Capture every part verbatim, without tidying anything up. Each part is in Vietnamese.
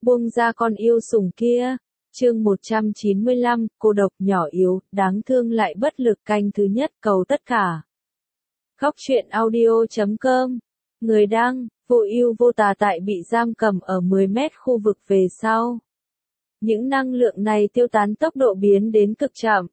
buông ra con yêu sủng kia. Chương một trăm chín mươi lăm, cô độc nhỏ yếu, đáng thương lại bất lực canh thứ nhất cầu tất cả. Góc truyện audio chấm com. Người đăng, vô ưu vô tà tại bị giam cầm ở mười mét khu vực về sau. Những năng lượng này tiêu tán tốc độ biến đến cực chậm.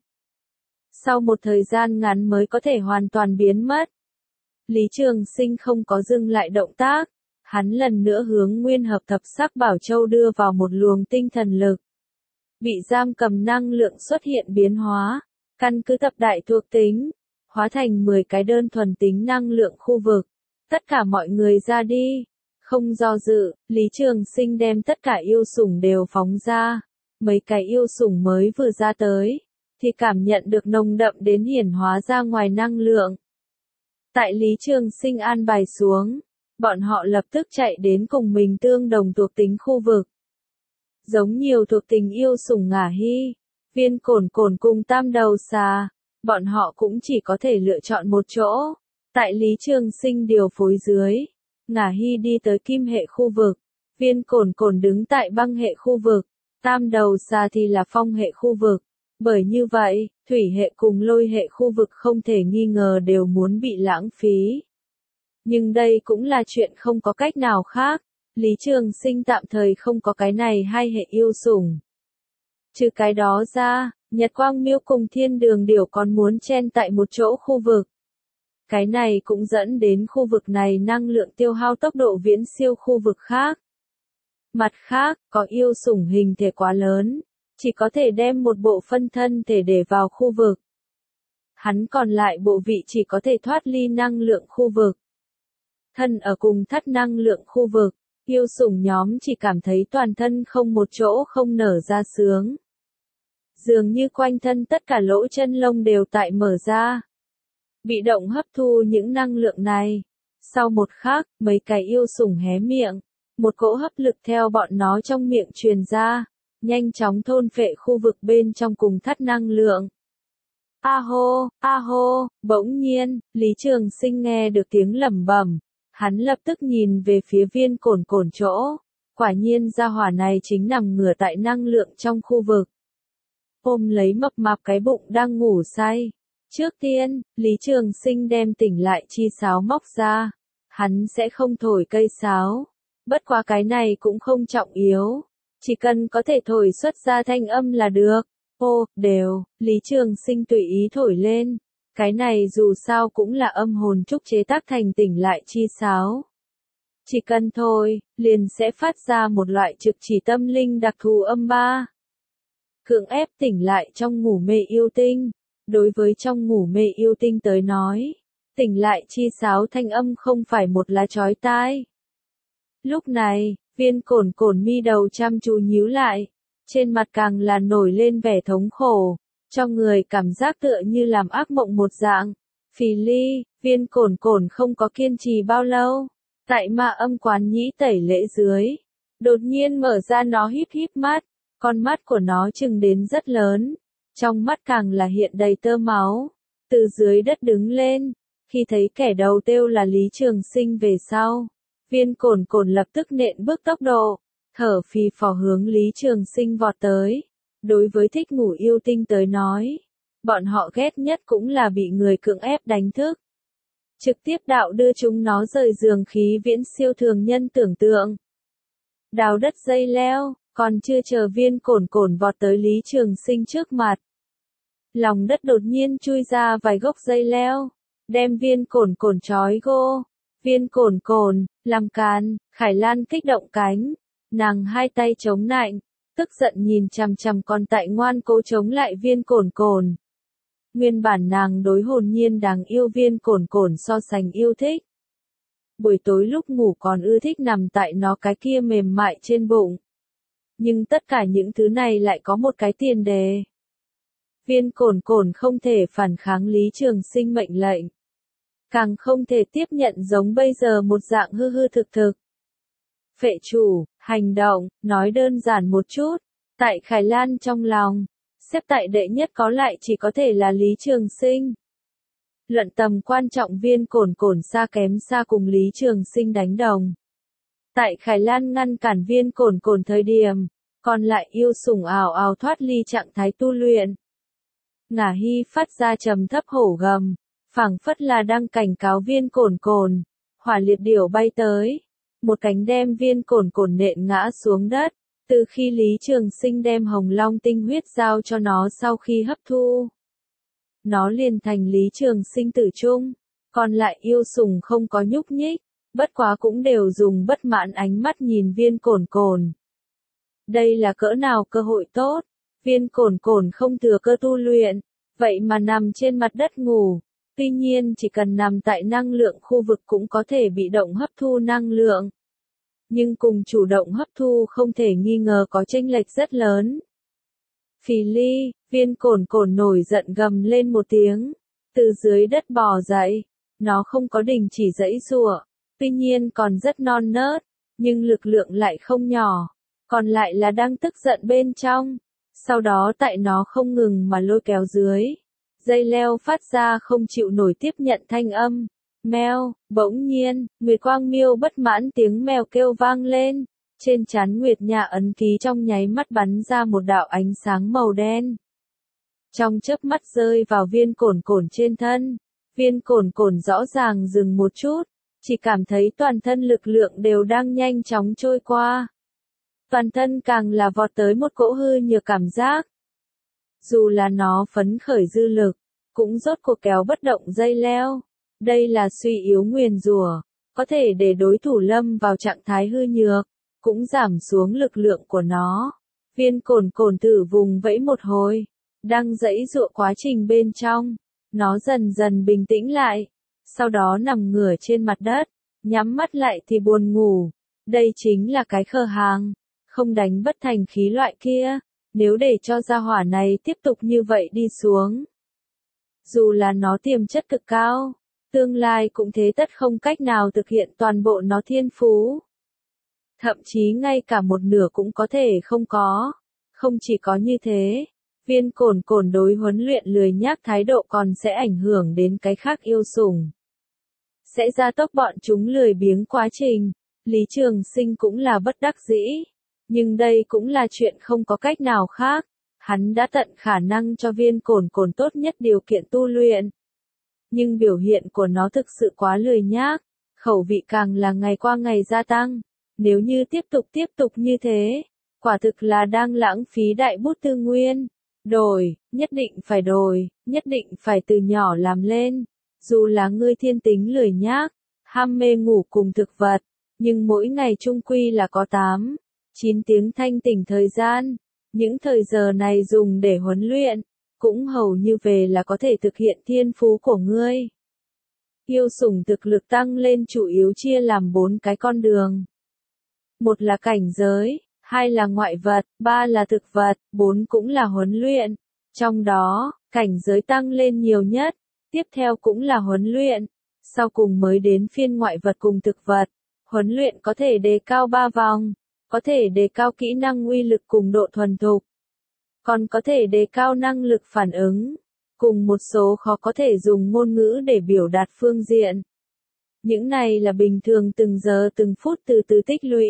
Sau một thời gian ngắn mới có thể hoàn toàn biến mất. Lý Trường Sinh không có dừng lại động tác. Hắn lần nữa hướng nguyên hợp thập sắc bảo châu đưa vào một luồng tinh thần lực. Bị giam cầm năng lượng xuất hiện biến hóa, căn cứ thập đại thuộc tính, hóa thành mười cái đơn thuần tính năng lượng khu vực. Tất cả mọi người ra đi. Không do dự, Lý Trường Sinh đem tất cả yêu sủng đều phóng ra. Mấy cái yêu sủng mới vừa ra tới, thì cảm nhận được nồng đậm đến hiển hóa ra ngoài năng lượng. Tại Lý Trường Sinh an bài xuống, bọn họ lập tức chạy đến cùng mình tương đồng thuộc tính khu vực. Giống nhiều thuộc tính yêu sủng Ngả Hy, Viên Cổn Cổn cùng Tam Đầu Xà, bọn họ cũng chỉ có thể lựa chọn một chỗ. Tại Lý Trường Sinh điều phối dưới, Ngả Hy đi tới kim hệ khu vực, Viên Cổn Cổn đứng tại băng hệ khu vực, Tam Đầu Xà thì là phong hệ khu vực. Bởi như vậy, thủy hệ cùng lôi hệ khu vực không thể nghi ngờ đều muốn bị lãng phí. Nhưng đây cũng là chuyện không có cách nào khác. Lý Trường Sinh tạm thời không có cái này hai hệ yêu sủng. Trừ cái đó ra, Nhật Quang Miêu cùng Thiên Đường Điểu còn muốn chen tại một chỗ khu vực. Cái này cũng dẫn đến khu vực này năng lượng tiêu hao tốc độ viễn siêu khu vực khác. Mặt khác, có yêu sủng hình thể quá lớn, chỉ có thể đem một bộ phân thân thể để vào khu vực. Hắn còn lại bộ vị chỉ có thể thoát ly năng lượng khu vực. Thân ở cùng thất năng lượng khu vực, yêu sủng nhóm chỉ cảm thấy toàn thân không một chỗ không nở ra sướng. Dường như quanh thân tất cả lỗ chân lông đều tại mở ra. Bị động hấp thu những năng lượng này. Sau một khắc, mấy cái yêu sủng hé miệng. Một cỗ hấp lực theo bọn nó trong miệng truyền ra. Nhanh chóng thôn phệ khu vực bên trong cùng thất năng lượng. A hô, a hô, bỗng nhiên, Lý Trường Sinh nghe được tiếng lẩm bẩm. Hắn lập tức nhìn về phía Viên Cổn Cổn chỗ. Quả nhiên gia hỏa này chính nằm ngửa tại năng lượng trong khu vực. Ôm lấy mập mạp cái bụng đang ngủ say. Trước tiên, Lý Trường Sinh đem tỉnh lại chi sáo móc ra. Hắn sẽ không thổi cây sáo. Bất quá cái này cũng không trọng yếu. Chỉ cần có thể thổi xuất ra thanh âm là được. Ô, đều, Lý Trường Sinh tùy ý thổi lên. Cái này dù sao cũng là âm hồn trúc chế tác thành tỉnh lại chi sáo. Chỉ cần thôi, liền sẽ phát ra một loại trực chỉ tâm linh đặc thù âm ba. Cưỡng ép tỉnh lại trong ngủ mê yêu tinh. Đối với trong ngủ mê yêu tinh tới nói, tỉnh lại chi sáo thanh âm không phải một lá chói tai. Lúc này, Viên Cổn Cổn mi đầu chăm chú nhíu lại, trên mặt càng là nổi lên vẻ thống khổ, cho người cảm giác tựa như làm ác mộng một dạng. Phì Ly, Viên Cổn Cổn không có kiên trì bao lâu, tại Ma Âm quán nhĩ tẩy lễ dưới, đột nhiên mở ra nó híp híp mắt, con mắt của nó trừng đến rất lớn, trong mắt càng là hiện đầy tơ máu, từ dưới đất đứng lên, khi thấy kẻ đầu tiêu là Lý Trường Sinh về sau. Viên Cổn Cổn lập tức nện bước tốc độ, thở phì phò hướng Lý Trường Sinh vọt tới. Đối với thích ngủ yêu tinh tới nói, bọn họ ghét nhất cũng là bị người cưỡng ép đánh thức. Trực tiếp đạo đưa chúng nó rời giường khí viễn siêu thường nhân tưởng tượng. Đào đất dây leo, còn chưa chờ Viên Cổn Cổn vọt tới Lý Trường Sinh trước mặt. Lòng đất đột nhiên chui ra vài gốc dây leo, đem Viên Cổn Cổn trói gô. Viên Cổn Cổn, làm càn, Khải Lan kích động cánh, nàng hai tay chống nạnh, tức giận nhìn chằm chằm còn tại ngoan cố chống lại Viên Cổn Cổn. Nguyên bản nàng đối hồn nhiên đáng yêu Viên Cổn Cổn so sánh yêu thích. Buổi tối lúc ngủ còn ưa thích nằm tại nó cái kia mềm mại trên bụng. Nhưng tất cả những thứ này lại có một cái tiền đề. Viên Cổn Cổn không thể phản kháng Lý Trường Sinh mệnh lệnh. Càng không thể tiếp nhận giống bây giờ một dạng hư hư thực thực. Phệ chủ, hành động, nói đơn giản một chút, tại Khải Lan trong lòng, xếp tại đệ nhất có lại chỉ có thể là Lý Trường Sinh. Luận tầm quan trọng Viên Cổn Cổn xa kém xa cùng Lý Trường Sinh đánh đồng. Tại Khải Lan ngăn cản viên cồn cồn thời điểm, còn lại yêu sủng ảo ảo thoát ly trạng thái tu luyện. Ngả Hy phát ra trầm thấp hổ gầm, phảng phất là đang cảnh cáo viên cồn cồn. Hỏa liệt điểu bay tới, một cánh đem viên cồn cồn nện ngã xuống đất. Từ khi Lý Trường Sinh đem hồng long tinh huyết giao cho nó sau khi hấp thu, nó liền thành Lý Trường Sinh tử chung. Còn lại yêu sủng không có nhúc nhích, bất quá cũng đều dùng bất mãn ánh mắt nhìn viên cồn cồn. Đây là cỡ nào cơ hội tốt, viên cồn cồn không thừa cơ tu luyện, vậy mà nằm trên mặt đất ngủ. Tuy nhiên chỉ cần nằm tại năng lượng khu vực cũng có thể bị động hấp thu năng lượng. Nhưng cùng chủ động hấp thu không thể nghi ngờ có chênh lệch rất lớn. Phì ly, viên cồn cồn nổi giận gầm lên một tiếng, từ dưới đất bò dậy. Nó không có đình chỉ giãy giụa, tuy nhiên còn rất non nớt, nhưng lực lượng lại không nhỏ, còn lại là đang tức giận bên trong. Sau đó tại nó không ngừng mà lôi kéo dưới, dây leo phát ra không chịu nổi tiếp nhận thanh âm. Meo, bỗng nhiên, Nguyệt Quang Miêu bất mãn tiếng mèo kêu vang lên, trên trán Nguyệt Nha ấn ký trong nháy mắt bắn ra một đạo ánh sáng màu đen. Trong chớp mắt rơi vào viên cồn cồn trên thân. Viên cồn cồn rõ ràng dừng một chút, chỉ cảm thấy toàn thân lực lượng đều đang nhanh chóng trôi qua. Toàn thân càng là vọt tới một cỗ hư nhược cảm giác. Dù là nó phấn khởi dư lực, cũng rốt cuộc kéo bất động dây leo. Đây là suy yếu nguyền rủa, có thể để đối thủ lâm vào trạng thái hư nhược, cũng giảm xuống lực lượng của nó. Viên cồn cồn tử vùng vẫy một hồi, đang giãy giụa quá trình bên trong. Nó dần dần bình tĩnh lại, sau đó nằm ngửa trên mặt đất, nhắm mắt lại thì buồn ngủ. Đây chính là cái khờ hàng, không đánh bất thành khí loại kia, nếu để cho gia hỏa này tiếp tục như vậy đi xuống. Dù là nó tiềm chất cực cao, tương lai cũng thế tất không cách nào thực hiện toàn bộ nó thiên phú. Thậm chí ngay cả một nửa cũng có thể không có. Không chỉ có như thế, viên cồn cồn đối huấn luyện lười nhác thái độ còn sẽ ảnh hưởng đến cái khác yêu sủng. Sẽ gia tốc bọn chúng lười biếng quá trình. Lý Trường Sinh cũng là bất đắc dĩ. Nhưng đây cũng là chuyện không có cách nào khác. Hắn đã tận khả năng cho viên cồn cồn tốt nhất điều kiện tu luyện. Nhưng biểu hiện của nó thực sự quá lười nhác. Khẩu vị càng là ngày qua ngày gia tăng. Nếu như tiếp tục tiếp tục như thế, quả thực là đang lãng phí đại bút tư nguyên. Đổi, nhất định phải đổi, nhất định phải từ nhỏ làm lên. Dù là ngươi thiên tính lười nhác, ham mê ngủ cùng thực vật, nhưng mỗi ngày chung quy là có tám, chín tiếng thanh tỉnh thời gian. Những thời giờ này dùng để huấn luyện, cũng hầu như về là có thể thực hiện thiên phú của ngươi. Yêu sủng thực lực tăng lên chủ yếu chia làm bốn cái con đường. Một là cảnh giới, hai là ngoại vật, ba là thực vật, bốn cũng là huấn luyện. Trong đó, cảnh giới tăng lên nhiều nhất, tiếp theo cũng là huấn luyện, sau cùng mới đến phiên ngoại vật cùng thực vật. Huấn luyện có thể đề cao ba vòng, có thể đề cao kỹ năng uy lực cùng độ thuần thục, còn có thể đề cao năng lực phản ứng, cùng một số khó có thể dùng ngôn ngữ để biểu đạt phương diện. Những này là bình thường từng giờ từng phút từ từ tích lũy.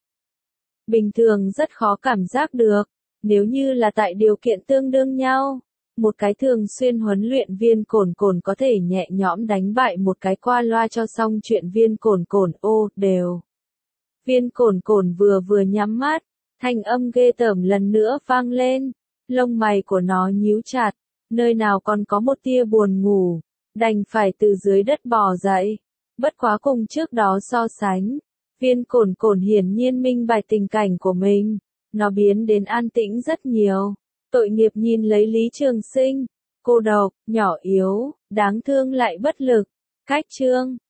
Bình thường rất khó cảm giác được, nếu như là tại điều kiện tương đương nhau, một cái thường xuyên huấn luyện viên cồn cồn có thể nhẹ nhõm đánh bại một cái qua loa cho xong chuyện viên cồn cồn ô đều. Viên cồn cồn vừa vừa nhắm mắt, thanh âm ghê tởm lần nữa vang lên, lông mày của nó nhíu chặt, nơi nào còn có một tia buồn ngủ, đành phải từ dưới đất bò dậy. Bất quá cùng trước đó so sánh, viên cồn cồn hiển nhiên minh bạch tình cảnh của mình, nó biến đến an tĩnh rất nhiều. Tội nghiệp nhìn lấy Lý Trường Sinh, cô độc, nhỏ yếu, đáng thương lại bất lực. Cách chương